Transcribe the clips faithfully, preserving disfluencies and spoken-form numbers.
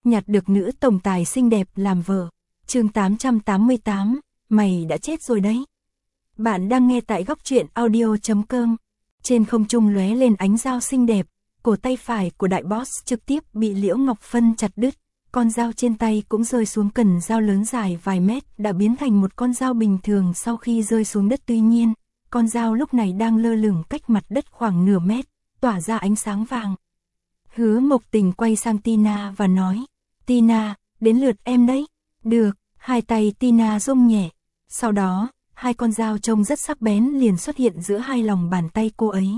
nhặt được nữ tổng tài xinh đẹp làm vợ. Chương tám trăm tám mươi tám, mày đã chết rồi đấy. Bạn đang nghe tại góc truyện audio chấm com. Trên không trung lóe lên ánh dao xinh đẹp, cổ tay phải của đại boss trực tiếp bị Liễu Ngọc Phân chặt đứt. Con dao trên tay cũng rơi xuống, cần dao lớn dài vài mét đã biến thành một con dao bình thường sau khi rơi xuống đất. Tuy nhiên, con dao lúc này đang lơ lửng cách mặt đất khoảng nửa mét, tỏa ra ánh sáng vàng. Hứa Mộc Tình quay sang Tina và nói, Tina, đến lượt em đấy. Được, hai tay Tina rung nhẹ. Sau đó, hai con dao trông rất sắc bén liền xuất hiện giữa hai lòng bàn tay cô ấy.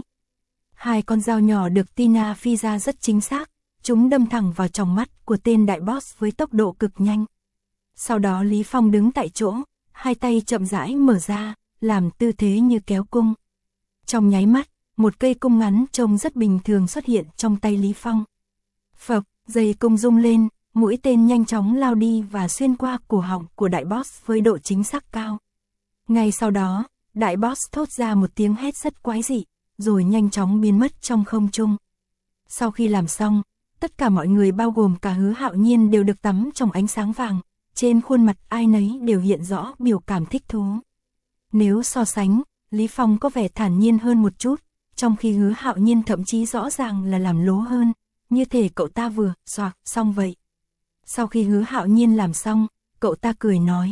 Hai con dao nhỏ được Tina phi ra rất chính xác, chúng đâm thẳng vào tròng mắt của tên đại boss với tốc độ cực nhanh. Sau đó Lý Phong đứng tại chỗ, hai tay chậm rãi mở ra, làm tư thế như kéo cung. Trong nháy mắt, một cây cung ngắn trông rất bình thường xuất hiện trong tay Lý Phong. Phập, dây cung rung lên, mũi tên nhanh chóng lao đi và xuyên qua cổ họng của đại boss với độ chính xác cao. Ngay sau đó, đại boss thốt ra một tiếng hét rất quái dị, rồi nhanh chóng biến mất trong không trung. Sau khi làm xong, tất cả mọi người bao gồm cả Hứa Hạo Nhiên đều được tắm trong ánh sáng vàng, trên khuôn mặt ai nấy đều hiện rõ biểu cảm thích thú. Nếu so sánh, Lý Phong có vẻ thản nhiên hơn một chút, trong khi Hứa Hạo Nhiên thậm chí rõ ràng là làm lố hơn, như thể cậu ta vừa xoạc xong vậy. Sau khi Hứa Hạo Nhiên làm xong, cậu ta cười nói,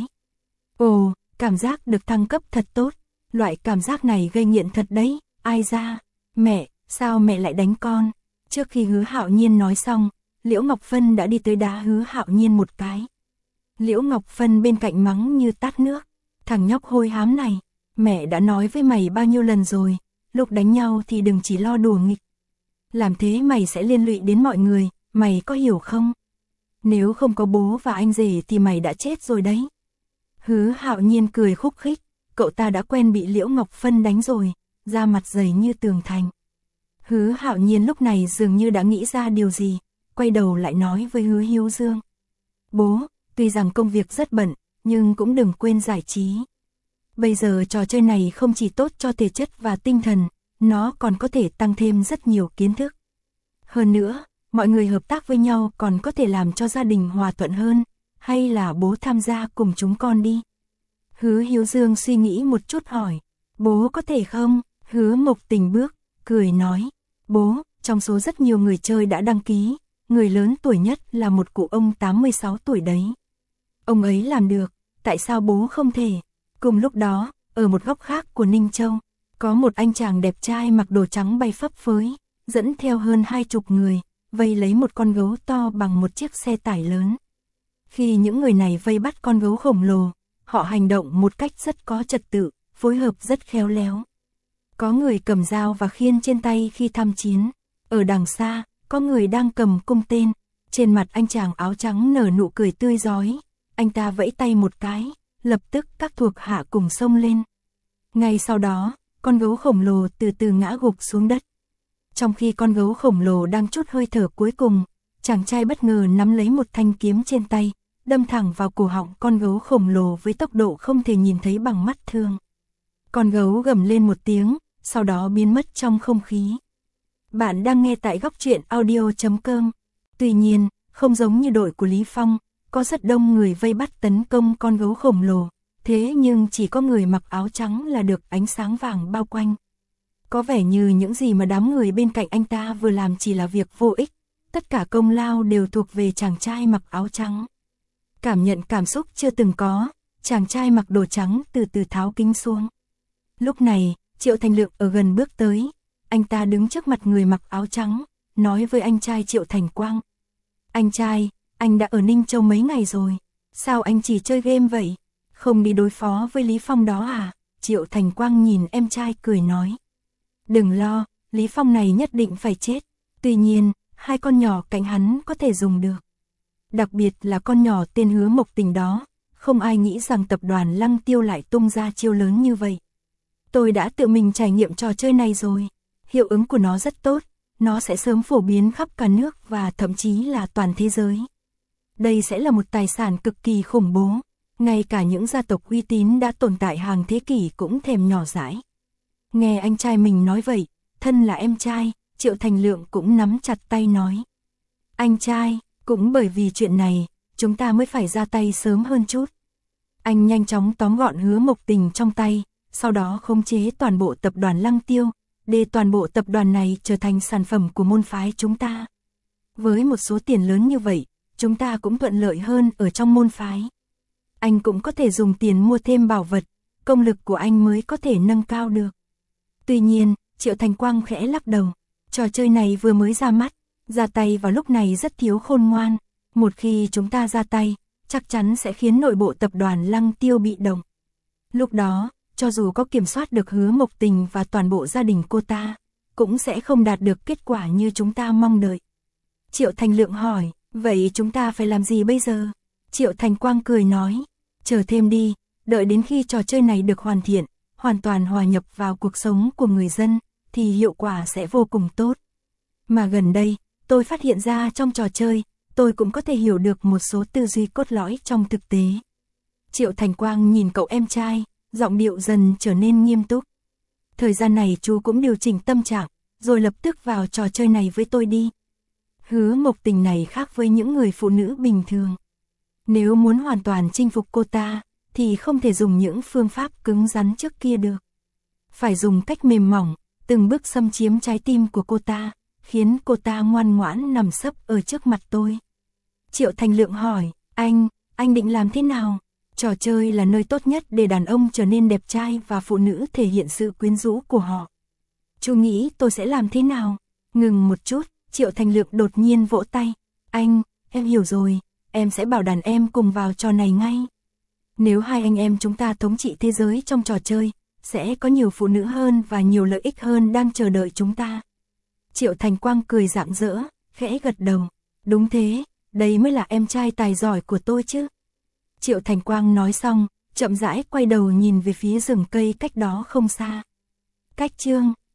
ồ, cảm giác được thăng cấp thật tốt, loại cảm giác này gây nghiện thật đấy. Ai ra, mẹ, sao mẹ lại đánh con? Trước khi Hứa Hạo Nhiên nói xong, Liễu Ngọc Phân đã đi tới đá Hứa Hạo Nhiên một cái. Liễu Ngọc Phân bên cạnh mắng như tát nước, thằng nhóc hôi hám này, mẹ đã nói với mày bao nhiêu lần rồi, lúc đánh nhau thì đừng chỉ lo đùa nghịch. Làm thế mày sẽ liên lụy đến mọi người, mày có hiểu không? Nếu không có bố và anh rể thì mày đã chết rồi đấy. Hứa Hạo Nhiên cười khúc khích, cậu ta đã quen bị Liễu Ngọc Phân đánh rồi, da mặt dày như tường thành. Hứa Hạo Nhiên lúc này dường như đã nghĩ ra điều gì, quay đầu lại nói với Hứa Hiếu Dương. Bố, tuy rằng công việc rất bận, nhưng cũng đừng quên giải trí. Bây giờ trò chơi này không chỉ tốt cho thể chất và tinh thần, nó còn có thể tăng thêm rất nhiều kiến thức. Hơn nữa, mọi người hợp tác với nhau còn có thể làm cho gia đình hòa thuận hơn, hay là bố tham gia cùng chúng con đi. Hứa Hiếu Dương suy nghĩ một chút hỏi, bố có thể không? Hứa Mộc Tình bước, cười nói, bố, trong số rất nhiều người chơi đã đăng ký, người lớn tuổi nhất là một cụ ông tám mươi sáu tuổi đấy. Ông ấy làm được, tại sao bố không thể? Cùng lúc đó, ở một góc khác của Ninh Châu, có một anh chàng đẹp trai mặc đồ trắng bay phấp phới, dẫn theo hơn hai chục người, vây lấy một con gấu to bằng một chiếc xe tải lớn. Khi những người này vây bắt con gấu khổng lồ, họ hành động một cách rất có trật tự, phối hợp rất khéo léo. Có người cầm dao và khiên trên tay khi tham chiến. Ở đằng xa, có người đang cầm cung tên. Trên mặt anh chàng áo trắng nở nụ cười tươi rói. Anh ta vẫy tay một cái, lập tức các thuộc hạ cùng xông lên. Ngay sau đó, con gấu khổng lồ từ từ ngã gục xuống đất. Trong khi con gấu khổng lồ đang trút hơi thở cuối cùng, chàng trai bất ngờ nắm lấy một thanh kiếm trên tay, đâm thẳng vào cổ họng con gấu khổng lồ với tốc độ không thể nhìn thấy bằng mắt thường. Con gấu gầm lên một tiếng, sau đó biến mất trong không khí. Bạn đang nghe tại góc truyện audio chấm com. Tuy nhiên, không giống như đội của Lý Phong, có rất đông người vây bắt tấn công con gấu khổng lồ, thế nhưng chỉ có người mặc áo trắng là được ánh sáng vàng bao quanh. Có vẻ như những gì mà đám người bên cạnh anh ta vừa làm chỉ là việc vô ích, tất cả công lao đều thuộc về chàng trai mặc áo trắng. Cảm nhận cảm xúc chưa từng có, chàng trai mặc đồ trắng từ từ tháo kính xuống. Lúc này, Triệu Thành Lượng ở gần bước tới, anh ta đứng trước mặt người mặc áo trắng, nói với anh trai Triệu Thành Quang. Anh trai, anh đã ở Ninh Châu mấy ngày rồi, sao anh chỉ chơi game vậy? Không đi đối phó với Lý Phong đó à? Triệu Thành Quang nhìn em trai cười nói. Đừng lo, Lý Phong này nhất định phải chết, tuy nhiên, hai con nhỏ cạnh hắn có thể dùng được. Đặc biệt là con nhỏ tên Hứa Mộc Tình đó, không ai nghĩ rằng tập đoàn Lăng Tiêu lại tung ra chiêu lớn như vậy. Tôi đã tự mình trải nghiệm trò chơi này rồi, hiệu ứng của nó rất tốt, nó sẽ sớm phổ biến khắp cả nước và thậm chí là toàn thế giới. Đây sẽ là một tài sản cực kỳ khủng bố, ngay cả những gia tộc uy tín đã tồn tại hàng thế kỷ cũng thèm nhỏ dãi. Nghe anh trai mình nói vậy, thân là em trai, Triệu Thành Lượng cũng nắm chặt tay nói. Anh trai, Cũng bởi vì chuyện này, chúng ta mới phải ra tay sớm hơn chút. Anh nhanh chóng tóm gọn Hứa Mộc Tình trong tay, sau đó khống chế toàn bộ tập đoàn Lăng Tiêu, để toàn bộ tập đoàn này trở thành sản phẩm của môn phái chúng ta. Với một số tiền lớn như vậy, chúng ta cũng thuận lợi hơn ở trong môn phái. Anh cũng có thể dùng tiền mua thêm bảo vật, công lực của anh mới có thể nâng cao được. Tuy nhiên, Triệu Thành Quang khẽ lắc đầu, trò chơi này vừa mới ra mắt, ra tay vào lúc này rất thiếu khôn ngoan. Một khi chúng ta ra tay, chắc chắn sẽ khiến nội bộ tập đoàn Lăng Tiêu bị động. Lúc đó, cho dù có kiểm soát được Hứa Mộc Tình và toàn bộ gia đình cô ta, cũng sẽ không đạt được kết quả như chúng ta mong đợi. Triệu Thành Lượng hỏi, vậy chúng ta phải làm gì bây giờ? Triệu Thành Quang cười nói, chờ thêm đi, đợi đến khi trò chơi này được hoàn thiện, hoàn toàn hòa nhập vào cuộc sống của người dân, thì hiệu quả sẽ vô cùng tốt. Mà gần đây, tôi phát hiện ra trong trò chơi, tôi cũng có thể hiểu được một số tư duy cốt lõi trong thực tế. Triệu Thành Quang nhìn cậu em trai, giọng điệu dần trở nên nghiêm túc. Thời gian này chú cũng điều chỉnh tâm trạng, rồi lập tức vào trò chơi này với tôi đi. Hứa Mộc Tình này khác với những người phụ nữ bình thường. Nếu muốn hoàn toàn chinh phục cô ta, thì không thể dùng những phương pháp cứng rắn trước kia được. Phải dùng cách mềm mỏng, từng bước xâm chiếm trái tim của cô ta, khiến cô ta ngoan ngoãn nằm sấp ở trước mặt tôi. Triệu Thành Lượng hỏi, anh, anh định làm thế nào? Trò chơi là nơi tốt nhất để đàn ông trở nên đẹp trai và phụ nữ thể hiện sự quyến rũ của họ. Chú nghĩ tôi sẽ làm thế nào? Ngừng một chút, Triệu Thành Lượng đột nhiên vỗ tay. Anh, em hiểu rồi, em sẽ bảo đàn em cùng vào trò này ngay. Nếu hai anh em chúng ta thống trị thế giới trong trò chơi, sẽ có nhiều phụ nữ hơn và nhiều lợi ích hơn đang chờ đợi chúng ta. Triệu Thành Quang cười rạng rỡ, khẽ gật đầu. Đúng thế, đây mới là em trai tài giỏi của tôi chứ. Triệu Thành Quang nói xong, chậm rãi quay đầu nhìn về phía rừng cây cách đó không xa. Cách chương